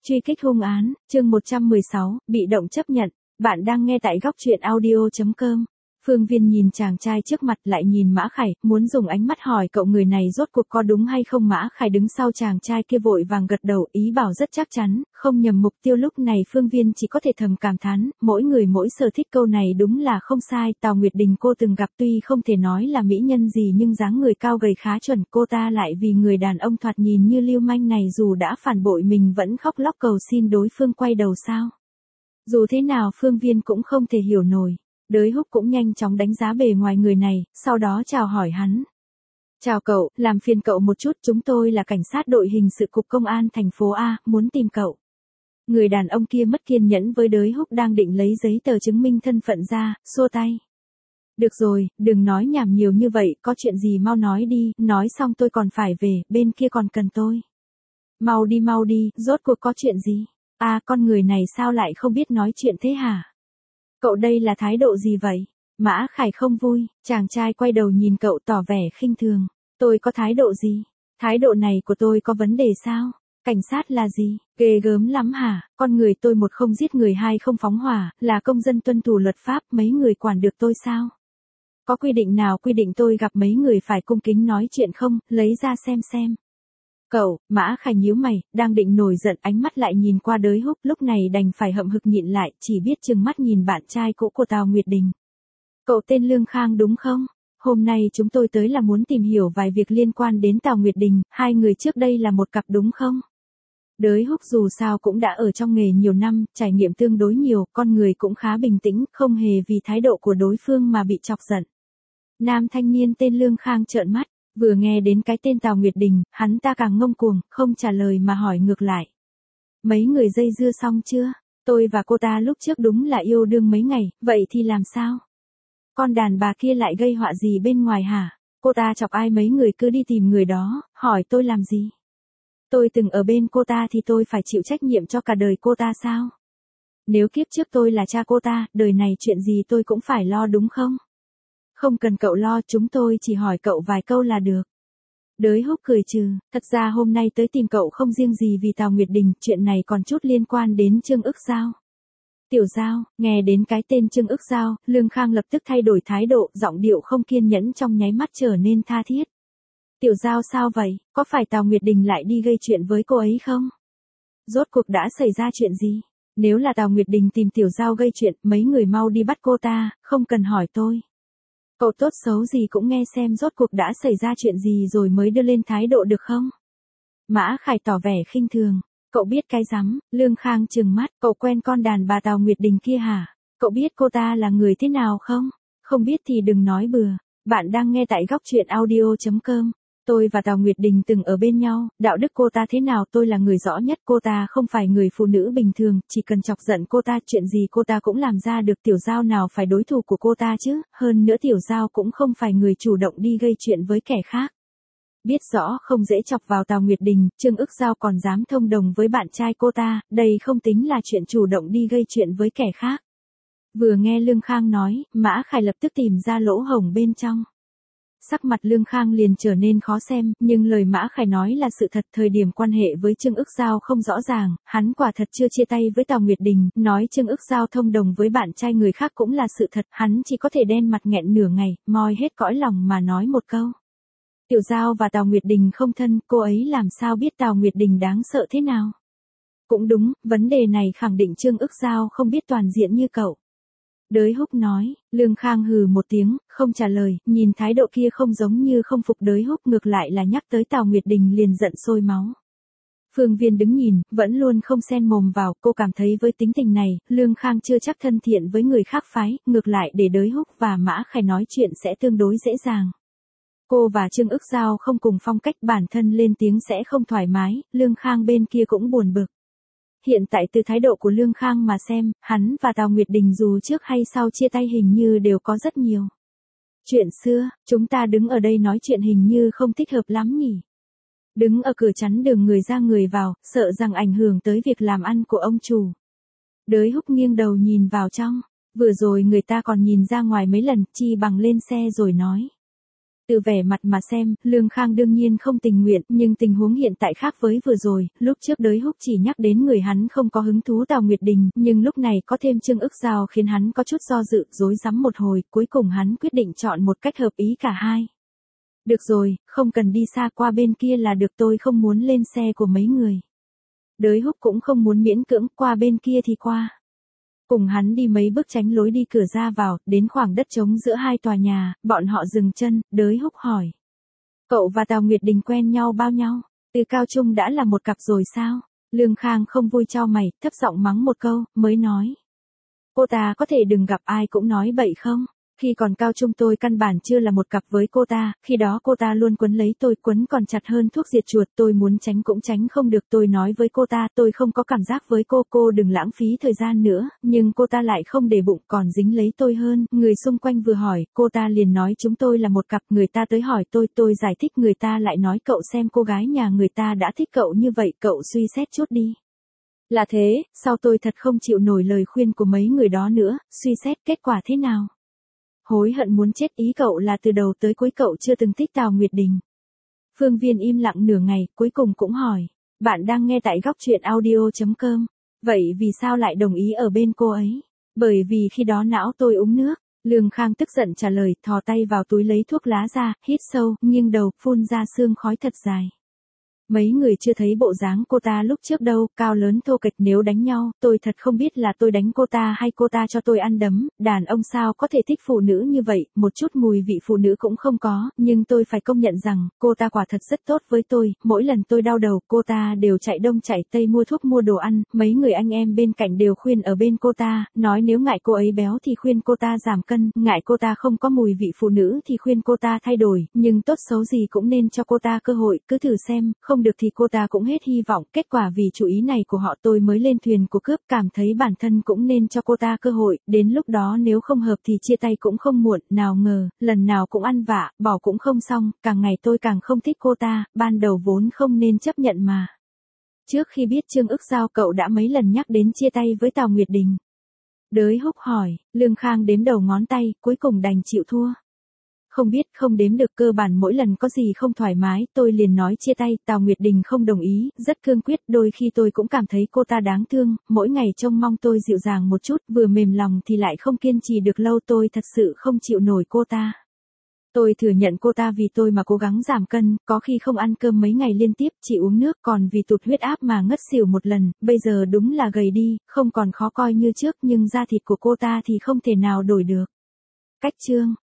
Truy kích hung án, chương 116, bị động chấp nhận. Bạn đang nghe tại góc truyện audio.com. Phương Viên nhìn chàng trai trước mặt lại nhìn Mã Khải, muốn dùng ánh mắt hỏi cậu người này rốt cuộc có đúng hay không. Mã Khải đứng sau chàng trai kia vội vàng gật đầu, ý bảo rất chắc chắn, không nhầm mục tiêu. Lúc này Phương Viên chỉ có thể thầm cảm thán, mỗi người mỗi sở thích, câu này đúng là không sai. Tào Nguyệt Đình cô từng gặp, tuy không thể nói là mỹ nhân gì nhưng dáng người cao gầy khá chuẩn. Cô ta lại vì người đàn ông thoạt nhìn như lưu manh này dù đã phản bội mình vẫn khóc lóc cầu xin đối phương quay đầu sao. Dù thế nào Phương Viên cũng không thể hiểu nổi. Đới Húc cũng nhanh chóng đánh giá bề ngoài người này, sau đó chào hỏi hắn. Chào cậu, làm phiền cậu một chút, chúng tôi là cảnh sát đội hình sự cục công an thành phố A, muốn tìm cậu. Người đàn ông kia mất kiên nhẫn với Đới Húc đang định lấy giấy tờ chứng minh thân phận ra, xua tay. Được rồi, đừng nói nhảm nhiều như vậy, có chuyện gì mau nói đi, nói xong tôi còn phải về, bên kia còn cần tôi. Mau đi, rốt cuộc có chuyện gì? À, con người này sao lại không biết nói chuyện thế hả? Cậu đây là thái độ gì vậy? Mã Khải không vui, chàng trai quay đầu nhìn cậu tỏ vẻ khinh thường. Tôi có thái độ gì? Thái độ này của tôi có vấn đề sao? Cảnh sát là gì? Ghê gớm lắm hả? Con người tôi một không giết người, hai không phóng hỏa, là công dân tuân thủ luật pháp, mấy người quản được tôi sao? Có quy định nào quy định tôi gặp mấy người phải cung kính nói chuyện không? Lấy ra xem. Cậu, Mã Khải nhíu mày, đang định nổi giận, ánh mắt lại nhìn qua Đới Húc, lúc này đành phải hậm hực nhịn lại, chỉ biết trừng mắt nhìn bạn trai cũ của Tào Nguyệt Đình. Cậu tên Lương Khang đúng không? Hôm nay chúng tôi tới là muốn tìm hiểu vài việc liên quan đến Tào Nguyệt Đình, hai người trước đây là một cặp đúng không? Đới Húc dù sao cũng đã ở trong nghề nhiều năm, trải nghiệm tương đối nhiều, con người cũng khá bình tĩnh, không hề vì thái độ của đối phương mà bị chọc giận. Nam thanh niên tên Lương Khang trợn mắt. Vừa nghe đến cái tên Tào Nguyệt Đình, hắn ta càng ngông cuồng, không trả lời mà hỏi ngược lại. Mấy người dây dưa xong chưa? Tôi và cô ta lúc trước đúng là yêu đương mấy ngày, vậy thì làm sao? Con đàn bà kia lại gây họa gì bên ngoài hả? Cô ta chọc ai mấy người cứ đi tìm người đó, hỏi tôi làm gì? Tôi từng ở bên cô ta thì tôi phải chịu trách nhiệm cho cả đời cô ta sao? Nếu kiếp trước tôi là cha cô ta, đời này chuyện gì tôi cũng phải lo đúng không? Không cần cậu lo, chúng tôi chỉ hỏi cậu vài câu là được. Đới Húc cười trừ, thật ra hôm nay tới tìm cậu không riêng gì vì Tào Nguyệt Đình, chuyện này còn chút liên quan đến Trương Ức Giao. Tiểu Giao, nghe đến cái tên Trương Ức Giao, Lương Khang lập tức thay đổi thái độ, giọng điệu không kiên nhẫn trong nháy mắt trở nên tha thiết. Tiểu Giao sao vậy, có phải Tào Nguyệt Đình lại đi gây chuyện với cô ấy không? Rốt cuộc đã xảy ra chuyện gì? Nếu là Tào Nguyệt Đình tìm Tiểu Giao gây chuyện, mấy người mau đi bắt cô ta, không cần hỏi tôi. Cậu tốt xấu gì cũng nghe xem rốt cuộc đã xảy ra chuyện gì rồi mới đưa lên thái độ được không? Mã Khải tỏ vẻ khinh thường. Cậu biết cái rắm? Lương Khang trừng mắt. Cậu quen con đàn bà Tào Nguyệt Đình kia hả? Cậu biết cô ta là người thế nào không? Không biết thì đừng nói bừa. Bạn đang nghe tại góc truyện audio.com. Tôi và Tào Nguyệt Đình từng ở bên nhau, đạo đức cô ta thế nào tôi là người rõ nhất. Cô ta không phải người phụ nữ bình thường, chỉ cần chọc giận cô ta chuyện gì cô ta cũng làm ra được. Tiểu Giao nào phải đối thủ của cô ta chứ, hơn nữa Tiểu Giao cũng không phải người chủ động đi gây chuyện với kẻ khác. Biết rõ không dễ chọc vào Tào Nguyệt Đình, Trương Ức Giao còn dám thông đồng với bạn trai cô ta, đây không tính là chuyện chủ động đi gây chuyện với kẻ khác. Vừa nghe Lương Khang nói, Mã Khải lập tức tìm ra lỗ hổng bên trong. Sắc mặt Lương Khang liền trở nên khó xem, nhưng lời Mã Khải nói là sự thật. Thời điểm quan hệ với Trương Ức Giao không rõ ràng, hắn quả thật chưa chia tay với Tào Nguyệt Đình, nói Trương Ức Giao thông đồng với bạn trai người khác cũng là sự thật, hắn chỉ có thể đen mặt nghẹn nửa ngày, moi hết cõi lòng mà nói một câu. Tiểu Giao và Tào Nguyệt Đình không thân, cô ấy làm sao biết Tào Nguyệt Đình đáng sợ thế nào? Cũng đúng, vấn đề này khẳng định Trương Ức Giao không biết toàn diện như cậu. Đới Húc nói, Lương Khang hừ một tiếng, không trả lời, nhìn thái độ kia không giống như không phục Đới Húc, ngược lại là nhắc tới Tào Nguyệt Đình liền giận sôi máu. Phương Viên đứng nhìn, vẫn luôn không xen mồm vào, cô cảm thấy với tính tình này, Lương Khang chưa chắc thân thiện với người khác phái, ngược lại để Đới Húc và Mã Khải nói chuyện sẽ tương đối dễ dàng. Cô và Trương Ức Giao không cùng phong cách, bản thân lên tiếng sẽ không thoải mái, Lương Khang bên kia cũng buồn bực. Hiện tại từ thái độ của Lương Khang mà xem, hắn và Tào Nguyệt Đình dù trước hay sau chia tay hình như đều có rất nhiều chuyện xưa, chúng ta đứng ở đây nói chuyện hình như không thích hợp lắm nhỉ. Đứng ở cửa chắn đường người ra người vào, sợ rằng ảnh hưởng tới việc làm ăn của ông chủ. Đới Húc nghiêng đầu nhìn vào trong, vừa rồi người ta còn nhìn ra ngoài mấy lần, chi bằng lên xe rồi nói. Từ vẻ mặt mà xem, Lương Khang đương nhiên không tình nguyện, nhưng tình huống hiện tại khác với vừa rồi, lúc trước Đới Húc chỉ nhắc đến người hắn không có hứng thú Tào Nguyệt Đình, nhưng lúc này có thêm Trương Ức Giao khiến hắn có chút do dự, rối rắm một hồi, cuối cùng hắn quyết định chọn một cách hợp ý cả hai. Được rồi, không cần đi xa, qua bên kia là được, tôi không muốn lên xe của mấy người. Đới Húc cũng không muốn miễn cưỡng, qua bên kia thì qua. Cùng hắn đi mấy bước tránh lối đi cửa ra vào, đến khoảng đất trống giữa hai tòa nhà, bọn họ dừng chân, Đới Húc hỏi. Cậu và Tào Nguyệt Đình quen nhau bao nhau? Từ cao trung đã là một cặp rồi sao? Lương Khang không vui chau mày, thấp giọng mắng một câu, mới nói. Cô ta có thể đừng gặp ai cũng nói bậy không? Khi còn cao trung tôi căn bản chưa là một cặp với cô ta, khi đó cô ta luôn quấn lấy tôi, quấn còn chặt hơn thuốc diệt chuột, tôi muốn tránh cũng tránh không được, tôi nói với cô ta tôi không có cảm giác với cô đừng lãng phí thời gian nữa, nhưng cô ta lại không để bụng, còn dính lấy tôi hơn, người xung quanh vừa hỏi, cô ta liền nói chúng tôi là một cặp, người ta tới hỏi tôi giải thích, người ta lại nói cậu xem cô gái nhà người ta đã thích cậu như vậy, cậu suy xét chút đi. Là thế, sao tôi thật không chịu nổi lời khuyên của mấy người đó nữa, suy xét kết quả thế nào? Hối hận muốn chết, ý cậu là từ đầu tới cuối cậu chưa từng thích Tào Nguyệt Đình. Phương Viên im lặng nửa ngày, cuối cùng cũng hỏi, bạn đang nghe tại góc truyện audio.com, vậy vì sao lại đồng ý ở bên cô ấy? Bởi vì khi đó não tôi uống nước. Lương Khang tức giận trả lời, thò tay vào túi lấy thuốc lá ra, hít sâu, nghiêng đầu, phun ra sương khói thật dài. Mấy người chưa thấy bộ dáng cô ta lúc trước đâu, cao lớn thô kệch, nếu đánh nhau, tôi thật không biết là tôi đánh cô ta hay cô ta cho tôi ăn đấm, đàn ông sao có thể thích phụ nữ như vậy, một chút mùi vị phụ nữ cũng không có, nhưng tôi phải công nhận rằng, cô ta quả thật rất tốt với tôi, mỗi lần tôi đau đầu, cô ta đều chạy đông chạy tây mua thuốc mua đồ ăn, mấy người anh em bên cạnh đều khuyên ở bên cô ta, nói nếu ngại cô ấy béo thì khuyên cô ta giảm cân, ngại cô ta không có mùi vị phụ nữ thì khuyên cô ta thay đổi, nhưng tốt xấu gì cũng nên cho cô ta cơ hội, cứ thử xem, không được thì cô ta cũng hết hy vọng, kết quả vì chủ ý này của họ tôi mới lên thuyền của cướp, cảm thấy bản thân cũng nên cho cô ta cơ hội, đến lúc đó nếu không hợp thì chia tay cũng không muộn, nào ngờ, lần nào cũng ăn vạ, bỏ cũng không xong, càng ngày tôi càng không thích cô ta, ban đầu vốn không nên chấp nhận mà. Trước khi biết Trương Ức Giao cậu đã mấy lần nhắc đến chia tay với Tào Nguyệt Đình. Đới Húc hỏi, Lương Khang đếm đầu ngón tay, cuối cùng đành chịu thua. Không biết, không đếm được, cơ bản mỗi lần có gì không thoải mái, tôi liền nói chia tay, Tào Nguyệt Đình không đồng ý, rất cương quyết, đôi khi tôi cũng cảm thấy cô ta đáng thương, mỗi ngày trông mong tôi dịu dàng một chút, vừa mềm lòng thì lại không kiên trì được lâu, tôi thật sự không chịu nổi cô ta. Tôi thừa nhận cô ta vì tôi mà cố gắng giảm cân, có khi không ăn cơm mấy ngày liên tiếp, chỉ uống nước, còn vì tụt huyết áp mà ngất xỉu một lần, bây giờ đúng là gầy đi, không còn khó coi như trước, nhưng da thịt của cô ta thì không thể nào đổi được. Cách chương